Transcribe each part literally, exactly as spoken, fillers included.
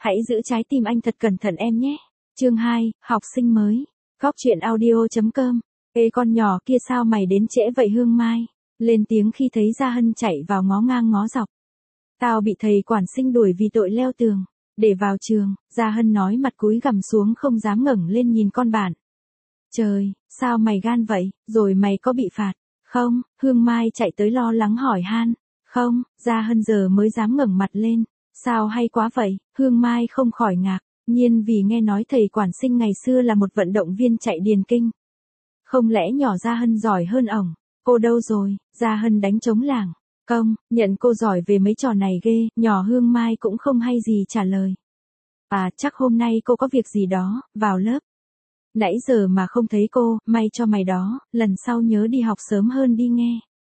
Hãy giữ trái tim anh thật cẩn thận em nhé. Chương hai, học sinh mới. Góc truyện audio chấm com. Ê con nhỏ kia sao mày đến trễ vậy Hương Mai? Lên tiếng khi thấy Gia Hân chạy vào ngó ngang ngó dọc. Tao bị thầy quản sinh đuổi vì tội leo tường. Để vào trường, Gia Hân nói mặt cúi gằm xuống không dám ngẩng lên nhìn con bạn. Trời, sao mày gan vậy, rồi mày có bị phạt? Không, Hương Mai chạy tới lo lắng hỏi han. Không, Gia Hân giờ mới dám ngẩng mặt lên. Sao hay quá vậy, Hương Mai không khỏi ngạc, nhiên vì nghe nói thầy quản sinh ngày xưa là một vận động viên chạy điền kinh. Không lẽ nhỏ Gia Hân giỏi hơn ổng, cô đâu rồi, Gia Hân đánh trống lảng. Công, nhận cô giỏi về mấy trò này ghê, nhỏ Hương Mai cũng không hay gì trả lời. À chắc hôm nay cô có việc gì đó, vào lớp. Nãy giờ mà không thấy cô, may cho mày đó, lần sau nhớ đi học sớm hơn đi nghe.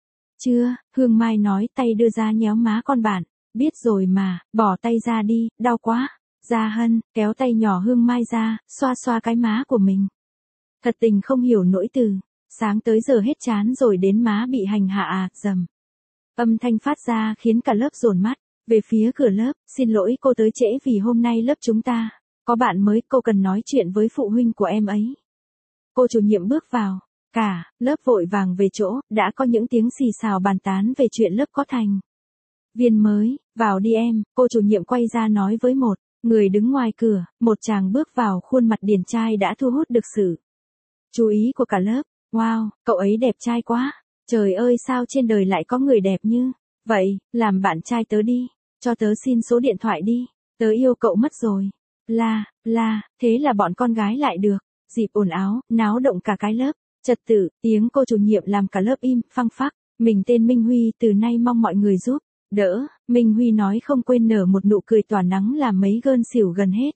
Chưa, Hương Mai nói tay đưa ra nhéo má con bạn. Biết rồi mà, bỏ tay ra đi, đau quá. Gia Hân, kéo tay nhỏ Hương Mai ra, xoa xoa cái má của mình. Thật tình không hiểu nỗi từ. Sáng tới giờ hết chán rồi đến má bị hành hạ à, dầm. Âm thanh phát ra khiến cả lớp dồn mắt. Về phía cửa lớp, xin lỗi cô tới trễ vì hôm nay lớp chúng ta có bạn mới, cô cần nói chuyện với phụ huynh của em ấy. Cô chủ nhiệm bước vào. Cả lớp vội vàng về chỗ, đã có những tiếng xì xào bàn tán về chuyện lớp có thành viên mới. Vào đi em, cô chủ nhiệm quay ra nói với một người đứng ngoài cửa. Một chàng bước vào, khuôn mặt điển trai đã thu hút được sự chú ý của cả lớp. Wow, cậu ấy đẹp trai quá. Trời ơi, sao trên đời lại có người đẹp như vậy, làm bạn trai tớ đi, cho tớ xin số điện thoại đi, tớ yêu cậu mất rồi. La, la, thế là bọn con gái lại được dịp ồn áo, náo động cả cái lớp. Trật tự, tiếng cô chủ nhiệm làm cả lớp im phăng phắc. Mình tên Minh Huy, từ nay mong mọi người giúp đỡ. Minh Huy nói không quên nở một nụ cười tỏa nắng làm mấy gơn xỉu gần hết.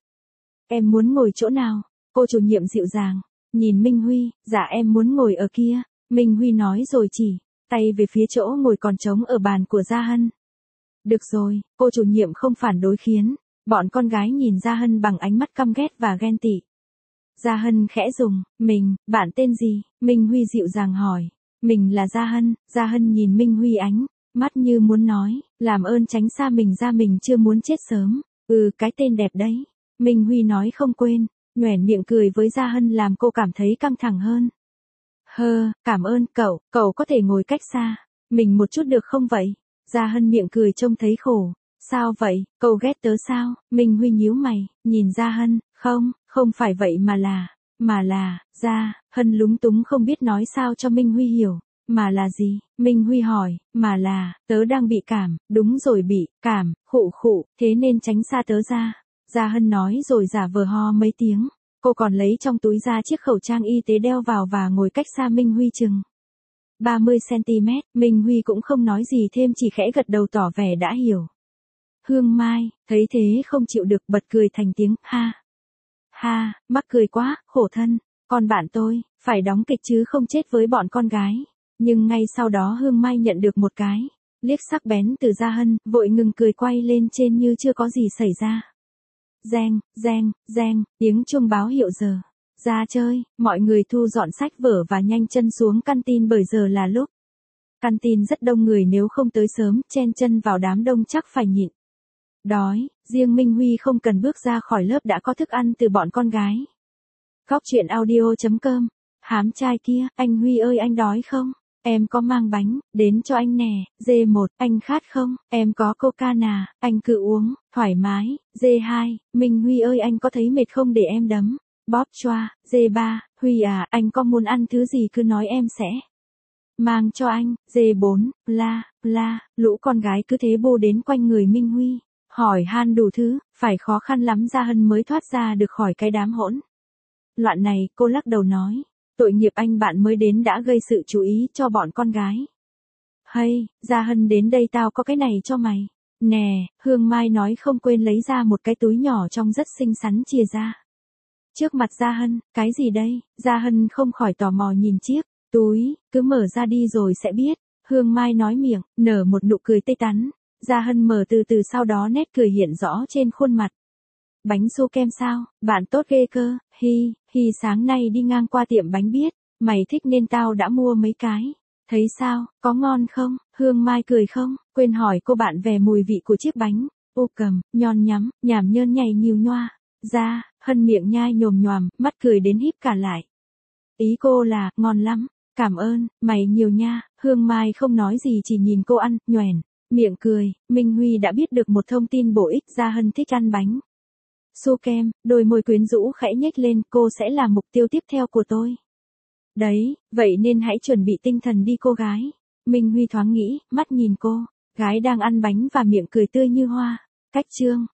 Em muốn ngồi chỗ nào? Cô chủ nhiệm dịu dàng nhìn Minh Huy. Dạ em muốn ngồi ở kia. Minh Huy nói rồi chỉ tay về phía chỗ ngồi còn trống ở bàn của Gia Hân. Được rồi, cô chủ nhiệm không phản đối khiến bọn con gái nhìn Gia Hân bằng ánh mắt căm ghét và ghen tị. Gia Hân khẽ dùng, mình, bạn tên gì? Minh Huy dịu dàng hỏi. Mình là Gia Hân. Gia Hân nhìn Minh Huy ánh mắt như muốn nói, làm ơn tránh xa mình ra, mình chưa muốn chết sớm. Ừ, cái tên đẹp đấy. Minh Huy nói không quên, nhoẻn miệng cười với Gia Hân làm cô cảm thấy căng thẳng hơn. Hơ, cảm ơn cậu, cậu có thể ngồi cách xa mình một chút được không vậy? Gia Hân miệng cười trông thấy khổ. Sao vậy, cậu ghét tớ sao? Minh Huy nhíu mày, nhìn Gia Hân. Không, không phải vậy mà là, mà là, Gia Hân lúng túng không biết nói sao cho Minh Huy hiểu. Mà là gì? Minh Huy hỏi. Mà là, tớ đang bị cảm. Đúng rồi, bị cảm, khụ khụ, thế nên tránh xa tớ ra. Gia Hân nói rồi giả vờ ho mấy tiếng. Cô còn lấy trong túi ra chiếc khẩu trang y tế đeo vào và ngồi cách xa Minh Huy chừng ba mươi xăng ti mét. Minh Huy cũng không nói gì thêm, chỉ khẽ gật đầu tỏ vẻ đã hiểu. Hương Mai thấy thế không chịu được, bật cười thành tiếng ha. Ha, mắc cười quá, khổ thân. Còn bạn tôi phải đóng kịch chứ không chết với bọn con gái. Nhưng ngay sau đó Hương Mai nhận được một cái liếc sắc bén từ Gia Hân, vội ngừng cười quay lên trên như chưa có gì xảy ra. Reng, reng, reng, tiếng chuông báo hiệu giờ ra chơi. Mọi người thu dọn sách vở và nhanh chân xuống canteen bởi giờ là lúc canteen rất đông người, nếu không tới sớm, chen chân vào đám đông chắc phải nhịn đói. Riêng Minh Huy không cần bước ra khỏi lớp đã có thức ăn từ bọn con gái. Góc truyện audio chấm com. Hám trai kia, anh Huy ơi anh đói không? Em có mang bánh đến cho anh nè. Dê một, anh khát không? Em có coca nà, anh cứ uống thoải mái. Dê hai, Minh Huy ơi anh có thấy mệt không để em đấm bóp choa. Dê ba, Huy à, anh có muốn ăn thứ gì cứ nói em sẽ mang cho anh. Dê bốn, la, la, lũ con gái cứ thế bô đến quanh người Minh Huy, hỏi han đủ thứ, phải khó khăn lắm Gia Hân mới thoát ra được khỏi cái đám hỗn loạn này. Cô lắc đầu nói, tội nghiệp anh bạn mới đến đã gây sự chú ý cho bọn con gái. Hay, Gia Hân đến đây tao có cái này cho mày. Nè, Hương Mai nói không quên lấy ra một cái túi nhỏ trông rất xinh xắn chìa ra trước mặt Gia Hân. Cái gì đây? Gia Hân không khỏi tò mò nhìn chiếc túi, cứ mở ra đi rồi sẽ biết. Hương Mai nói miệng, nở một nụ cười tươi tắn. Gia Hân mở từ từ, sau đó nét cười hiện rõ trên khuôn mặt. Bánh su kem sao, bạn tốt ghê cơ, hi, hi sáng nay đi ngang qua tiệm bánh biết, mày thích nên tao đã mua mấy cái. Thấy sao, có ngon không? Hương Mai cười không, quên hỏi cô bạn về mùi vị của chiếc bánh. Ô cầm, nhon nhắm, nhảm nhơn nhảy nhiều nhoa. Ra, Hân miệng nhai nhồm nhoàm, mắt cười đến híp cả lại. Ý cô là, ngon lắm, cảm ơn, mày nhiều nha. Hương Mai không nói gì chỉ nhìn cô ăn, nhoẻn, miệng cười. Minh Huy đã biết được một thông tin bổ ích. Ra Hân thích ăn bánh su kem, đôi môi quyến rũ khẽ nhếch lên, cô sẽ là mục tiêu tiếp theo của tôi. Đấy, vậy nên hãy chuẩn bị tinh thần đi cô gái. Minh Huy thoáng nghĩ, mắt nhìn cô, gái đang ăn bánh và miệng cười tươi như hoa. Cách chương